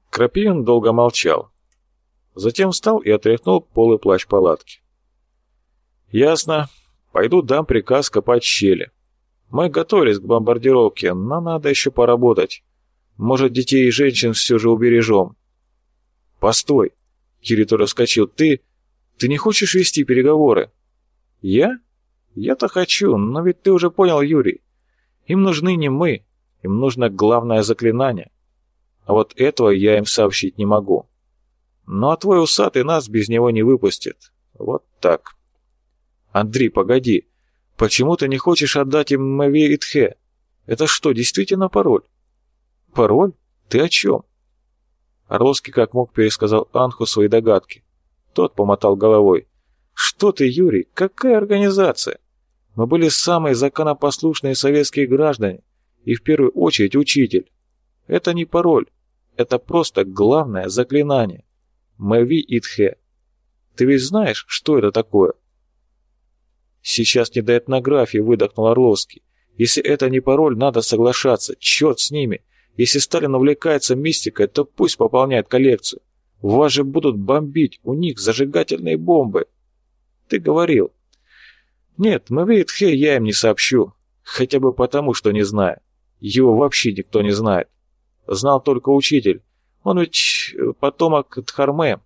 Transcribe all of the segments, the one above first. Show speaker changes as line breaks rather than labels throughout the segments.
Крапивин долго молчал. Затем встал и отряхнул полы плащ палатки. «Ясно. Пойду дам приказ копать щели. Мы готовились к бомбардировке, но надо еще поработать. Может, детей и женщин все же убережем». «Постой!» — Кирито вскочил. «Ты не хочешь вести переговоры?» «Я? Я-то хочу, но ведь ты уже понял, Юрий. Им нужны не мы, им нужно главное заклинание. А вот этого я им сообщить не могу. Ну а твой усатый нас без него не выпустит. Вот так». «Андрей, погоди. Почему ты не хочешь отдать им Мэви и Тхе? Это что, действительно пароль?» «Пароль? Ты о чем?» Орловский как мог пересказал Анху свои догадки. Тот помотал головой. «Что ты, Юрий? Какая организация? Мы были самые законопослушные советские граждане, и в первую очередь учитель. Это не пароль, это просто главное заклинание. Мэви и Тхе. Ты ведь знаешь, что это такое?» «Сейчас не до этнографии», — выдохнул Орловский. «Если это не пароль, надо соглашаться. Черт с ними. Если Сталин увлекается мистикой, то пусть пополняет коллекцию. Вас же будут бомбить, у них зажигательные бомбы». «Ты говорил». «Нет, Мэви и Тхе я им не сообщу. Хотя бы потому, что не знаю. Его вообще никто не знает. Знал только учитель. Он ведь потомок Дхарме.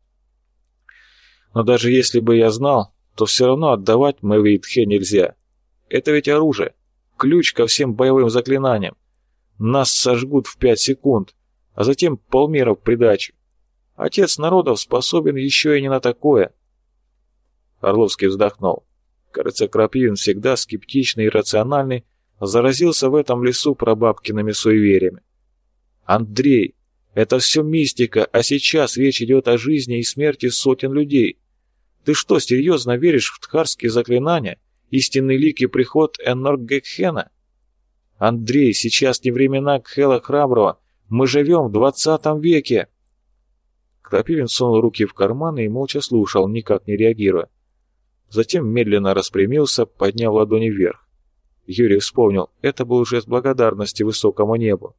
Но даже если бы я знал, то все равно отдавать Мэви и Тхе нельзя. Это ведь оружие, ключ ко всем боевым заклинаниям. Нас сожгут в 5 секунд, а затем полмира в придачу. Отец народов способен еще и не на такое». Орловский вздохнул. Кажется, Крапивин, всегда скептичный и рациональный, заразился в этом лесу прабабкиными суевериями. «Андрей, это все мистика, а сейчас речь идет о жизни и смерти сотен людей. Ты что, серьезно веришь в тхарские заклинания, истинный лик и приход Эннор-Гекхена? Андрей, сейчас не времена Кхела Храброго, мы живем в 20 веке!» Крапивин сунул руки в карманы и молча слушал, никак не реагируя. Затем медленно распрямился, подняв ладони вверх. Юрий вспомнил, это был жест благодарности высокому небу.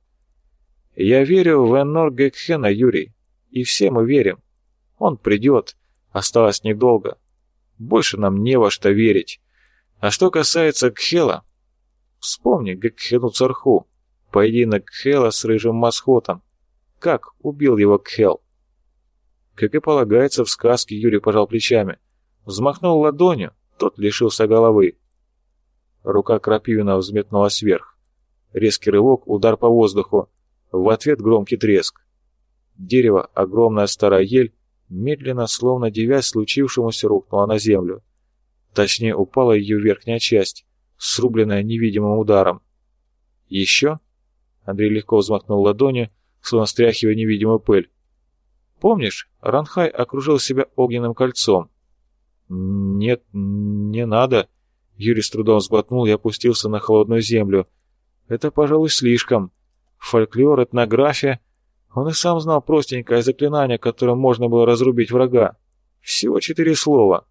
«Я верю в Эннор-Гекхена, Юрий, и все мы верим. Он придет, осталось недолго. Больше нам не во что верить. А что касается Кхела, вспомни Гекхену Царху, поединок Кхела с рыжим масхотом. Как убил его Кхел?» Как и полагается в сказке, Юрий пожал плечами. Взмахнул ладонью, тот лишился головы. Рука Крапивина взметнулась вверх. Резкий рывок, удар по воздуху. В ответ громкий треск. Дерево, огромная старая ель, медленно, словно девясь случившемуся, рухнула на землю. Точнее, упала ее верхняя часть, срубленная невидимым ударом. «Еще?» Андрей легко взмахнул ладонью, словно стряхивая невидимую пыль. «Помнишь, Ранхай окружил себя огненным кольцом?» «Нет, не надо». Юрий с трудом сглотнул и опустился на холодную землю. «Это, пожалуй, слишком. Фольклор, этнография. Он и сам знал простенькое заклинание, которым можно было разрубить врага. Всего 4 слова.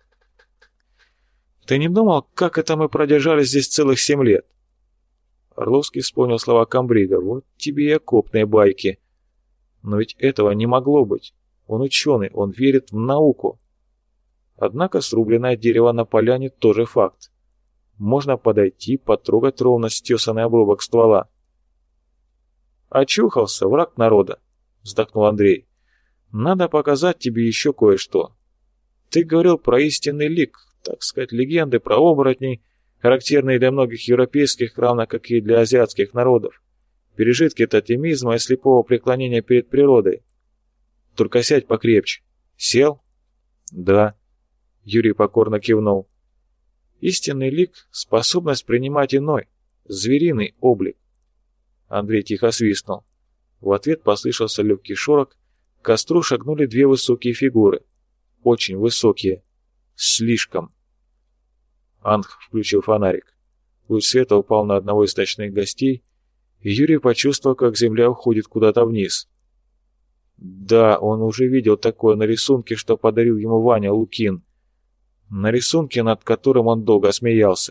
Ты не думал, как это мы продержались здесь целых 7 лет?» Орловский вспомнил слова комбрига. «Вот тебе и окопные байки». Но ведь этого не могло быть. Он ученый, он верит в науку. Однако срубленное дерево на поляне тоже факт. Можно подойти, потрогать ровно стесанный обрубок ствола. «Очухался, враг народа», — вздохнул Андрей. «Надо показать тебе еще кое-что. Ты говорил про истинный лик, так сказать, легенды про оборотней, характерные для многих европейских, равно как и для азиатских народов, пережитки тотемизма и слепого преклонения перед природой. Только сядь покрепче. Сел?» «Да». Юрий покорно кивнул. «Истинный лик — способность принимать иной, звериный облик». Андрей тихо свистнул. В ответ послышался легкий шорох, к костру шагнули 2 высокие фигуры. Очень высокие. Слишком. Анх включил фонарик. Луч света упал на одного из ночных гостей, и Юрий почувствовал, как земля уходит куда-то вниз. Да, он уже видел такое на рисунке, что подарил ему Ваня Лукин. На рисунке, над которым он долго смеялся.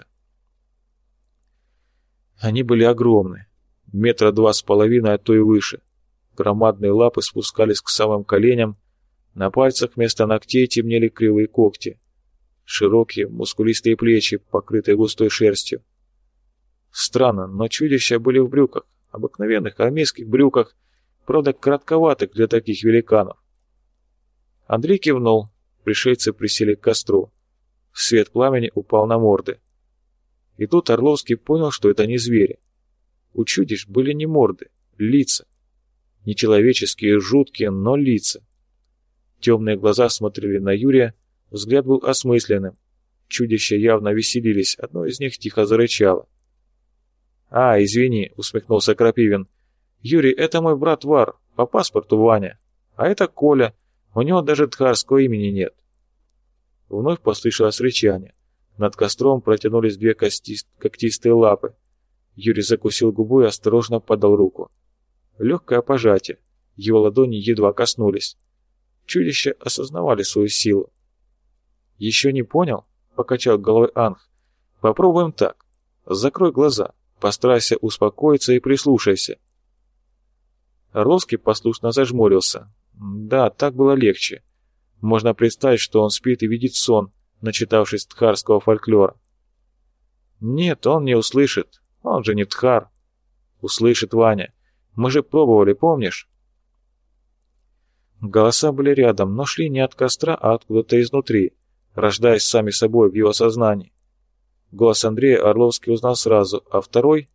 Они были огромны, 2,5 метра, а то и выше. Громадные лапы спускались к самым коленям, на пальцах вместо ногтей темнели кривые когти. Широкие, мускулистые плечи, покрытые густой шерстью. Странно, но чудища были в брюках, обыкновенных армейских брюках, правда, коротковатых для таких великанов. Андрей кивнул, пришельцы присели к костру. Свет пламени упал на морды. И тут Орловский понял, что это не звери. У чудищ были не морды, лица. Нечеловеческие, жуткие, но лица. Темные глаза смотрели на Юрия, взгляд был осмысленным. Чудища явно веселились, одно из них тихо зарычало. «А, извини», — усмехнулся Крапивин. «Юрий, это мой брат Вар, по паспорту Ваня. А это Коля, у него даже тхарского имени нет». Вновь послышалось рычание. Над костром протянулись две когтистые лапы. Юрий закусил губу и осторожно подал руку. Легкое пожатие. Его ладони едва коснулись. Чудища осознавали свою силу. «Еще не понял?» — покачал головой Анх. «Попробуем так. Закрой глаза, постарайся успокоиться и прислушайся». Орловский послушно зажмурился. Да, так было легче. Можно представить, что он спит и видит сон, начитавшись тхарского фольклора. Нет, он не услышит. Он же не тхар. Услышит Ваня. Мы же пробовали, помнишь? Голоса были рядом, но шли не от костра, а откуда-то изнутри, рождаясь сами собой в его сознании. Голос Андрея Орловский узнал сразу, а второй...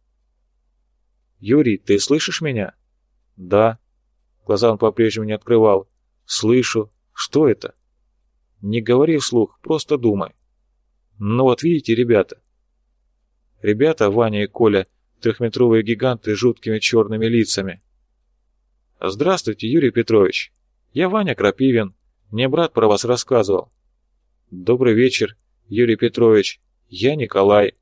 «Юрий, ты слышишь меня?» «Да». Глаза он по-прежнему не открывал. «Слышу. Что это?» «Не говори вслух, просто думай». «Ну вот видите, ребята». Ребята, Ваня и Коля, трехметровые гиганты с жуткими черными лицами. «Здравствуйте, Юрий Петрович. Я Ваня Крапивин. Мне брат про вас рассказывал». «Добрый вечер, Юрий Петрович. Я Николай».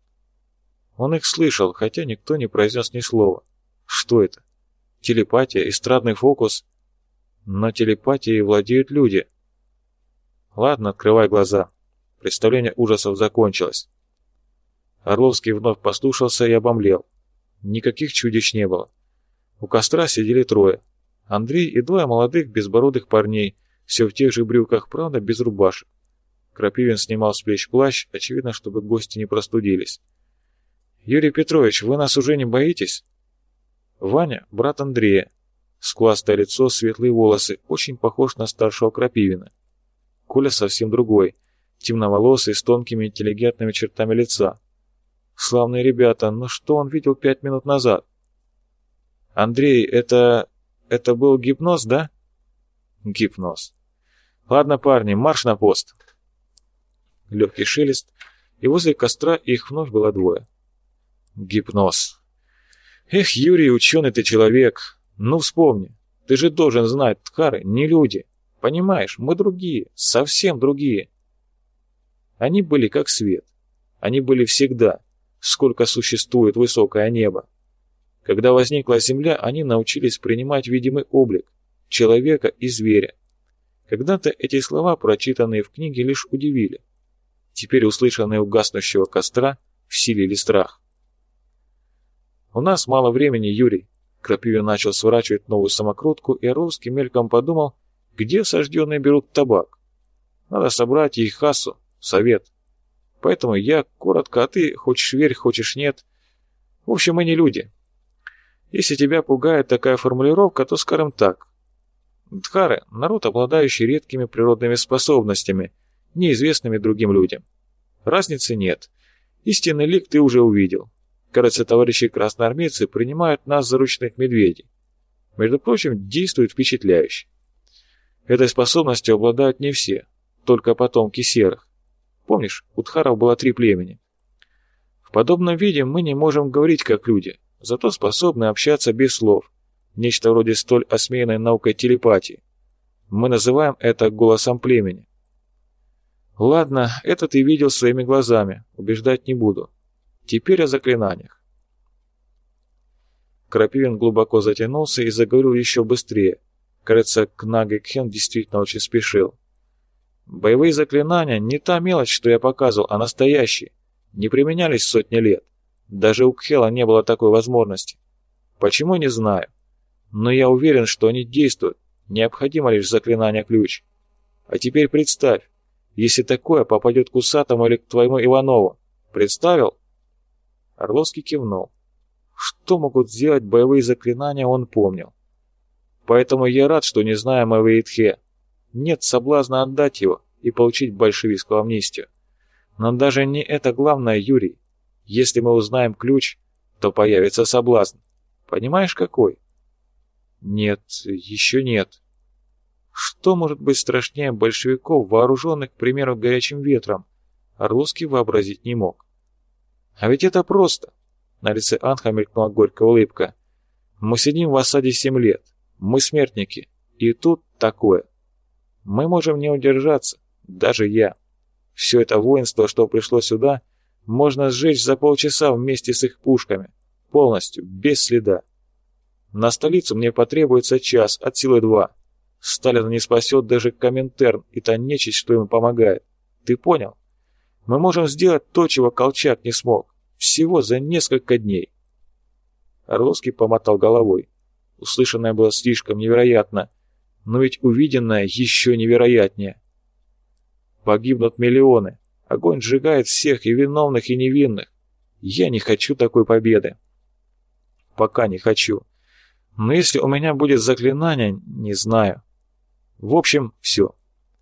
Он их слышал, хотя никто не произнес ни слова. Что это? Телепатия, эстрадный фокус? Но телепатией владеют люди. Ладно, открывай глаза. Представление ужасов закончилось. Орловский вновь послушался и обомлел. Никаких чудищ не было. У костра сидели трое. Андрей и двое молодых безбородых парней, все в тех же брюках, правда, без рубашек. Крапивин снимал с плеч плащ, очевидно, чтобы гости не простудились. «Юрий Петрович, вы нас уже не боитесь?» Ваня — брат Андрея. Скуластое лицо, светлые волосы, очень похож на старшего Крапивина. Коля совсем другой, темноволосый, с тонкими интеллигентными чертами лица. Славные ребята, но что он видел 5 минут назад? «Андрей, это был гипноз, да?» «Гипноз. Ладно, парни, марш на пост». Легкий шелест, и возле костра их вновь было двое. Гипноз. Эх, Юрий, ученый ты человек. Ну вспомни, ты же должен знать, тхары не люди. Понимаешь, мы другие, совсем другие. Они были как свет. Они были всегда, сколько существует высокое небо. Когда возникла земля, они научились принимать видимый облик человека и зверя. Когда-то эти слова, прочитанные в книге, лишь удивили. Теперь услышанные у гаснущего костра вселили страх. «У нас мало времени, Юрий». Крапивин начал сворачивать новую самокрутку, и Орловский мельком подумал, где осажденные берут табак. Надо собрать их хассу, совет. Поэтому я коротко, а ты хочешь верь, хочешь нет. В общем, мы не люди. Если тебя пугает такая формулировка, то скажем так. Дхары — народ, обладающий редкими природными способностями, неизвестными другим людям. Разницы нет. Истинный лик ты уже увидел. Кажется, товарищи красноармейцы принимают нас за ручных медведей. Между прочим, действует впечатляюще. Этой способностью обладают не все, только потомки серых. Помнишь, у дхаров было 3 племени. В подобном виде мы не можем говорить как люди, зато способны общаться без слов. Нечто вроде столь осмеянной наукой телепатии. Мы называем это голосом племени. Ладно, это ты видел своими глазами, убеждать не буду. Теперь о заклинаниях. Крапивин глубоко затянулся и заговорил еще быстрее. Кажется, Кнага Кхен действительно очень спешил. Боевые заклинания не та мелочь, что я показывал, а настоящие. Не применялись сотни лет. Даже у Кхела не было такой возможности. Почему, не знаю. Но я уверен, что они действуют. Необходимо лишь заклинание-ключ. А теперь представь, если такое попадет к Усатому или к твоему Иванову. Представил?» Орловский кивнул. Что могут сделать боевые заклинания, он помнил. «Поэтому я рад, что не знаю моего Итхе. Нет соблазна отдать его и получить большевистскую амнистию. Но даже не это главное, Юрий. Если мы узнаем ключ, то появится соблазн. Понимаешь, какой?» «Нет, еще нет». Что может быть страшнее большевиков, вооруженных, к примеру, горячим ветром? Орловский вообразить не мог. «А ведь это просто!» На лице Анха мелькнула горькая улыбка. «Мы сидим в осаде 7 лет. Мы смертники. И тут такое. Мы можем не удержаться. Даже я. Все это воинство, что пришло сюда, можно сжечь за полчаса вместе с их пушками. Полностью, без следа. На столицу мне потребуется час, от силы 2. Сталина не спасет даже Коминтерн и та нечисть, что ему помогает. Ты понял? Мы можем сделать то, чего Колчак не смог. Всего за несколько дней». Орловский помотал головой. Услышанное было слишком невероятно, но ведь увиденное еще невероятнее. Погибнут миллионы. Огонь сжигает всех, и виновных, и невинных. Я не хочу такой победы. Пока не хочу. Но если у меня будет заклинание, не знаю. В общем, все.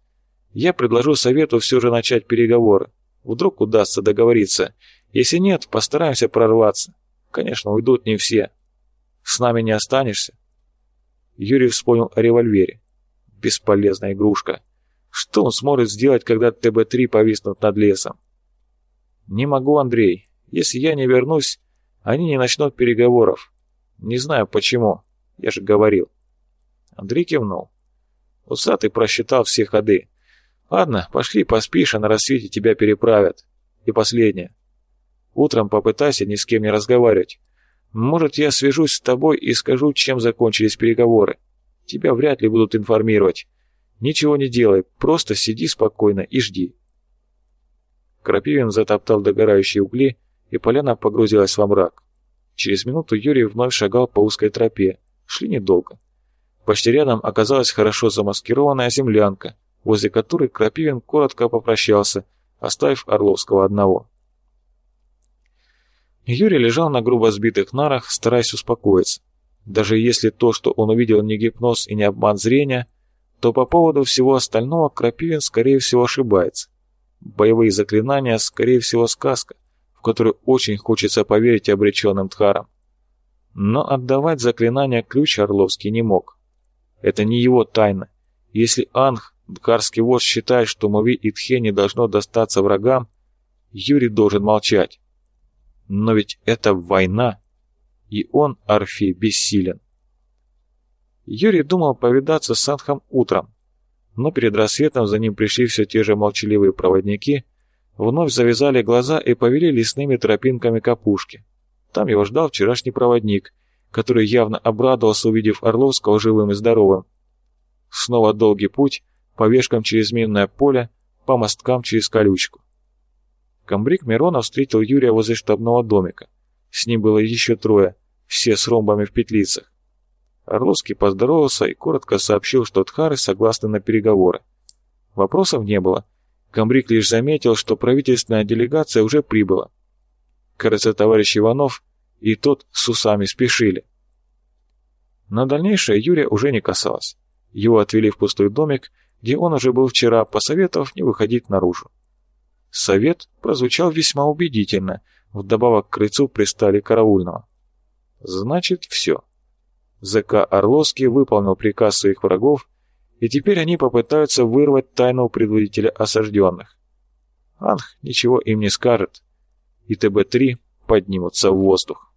Я предложу Совету все же начать переговоры. Вдруг удастся договориться. Если нет, постараемся прорваться. Конечно, уйдут не все. С нами не останешься?» Юрий вспомнил о револьвере. Бесполезная игрушка. Что он сможет сделать, когда ТБ-3 повиснут над лесом? «Не могу, Андрей. Если я не вернусь, они не начнут переговоров. Не знаю почему. Я же говорил». Андрей кивнул. Усатый просчитал все ходы. «Ладно, пошли поспишь, а на рассвете тебя переправят. И последнее. Утром попытайся ни с кем не разговаривать. Может, я свяжусь с тобой и скажу, чем закончились переговоры. Тебя вряд ли будут информировать. Ничего не делай, просто сиди спокойно и жди». Крапивин затоптал догорающие угли, и поляна погрузилась во мрак. Через минуту Юрий вновь шагал по узкой тропе. Шли недолго. Почти рядом оказалась хорошо замаскированная землянка, возле которой Крапивин коротко попрощался, оставив Орловского одного. Юрий лежал на грубо сбитых нарах, стараясь успокоиться. Даже если то, что он увидел, не гипноз и не обман зрения, то по поводу всего остального Крапивин, скорее всего, ошибается. Боевые заклинания, скорее всего, сказка, в которую очень хочется поверить обреченным тхарам. Но отдавать заклинания ключ Орловский не мог. Это не его тайна. Если Анх, дхарский вождь, считает, что Мови и Тхе не должно достаться врагам, Юрий должен молчать. Но ведь это война, и он, Орфей, бессилен. Юрий думал повидаться с Анхом утром, но перед рассветом за ним пришли все те же молчаливые проводники, вновь завязали глаза и повели лесными тропинками к опушке. Там его ждал вчерашний проводник, который явно обрадовался, увидев Орловского живым и здоровым. Снова долгий путь, по вешкам через минное поле, по мосткам через колючку. Комбриг Миронов встретил Юрия возле штабного домика. С ним было еще 3, все с ромбами в петлицах. Орловский поздоровался и коротко сообщил, что тхары согласны на переговоры. Вопросов не было. Комбриг лишь заметил, что правительственная делегация уже прибыла. Кажется, товарищ Иванов и тот с усами спешили. На дальнейшее Юрия уже не касалось. Его отвели в пустой домик, где он уже был вчера, посоветовав не выходить наружу. Совет прозвучал весьма убедительно, вдобавок к крыльцу пристали караульного. Значит, все. ЗК Орловский выполнил приказ своих врагов, и теперь они попытаются вырвать тайну у предводителя осажденных. Анх ничего им не скажет, и ТБ-3 поднимутся в воздух.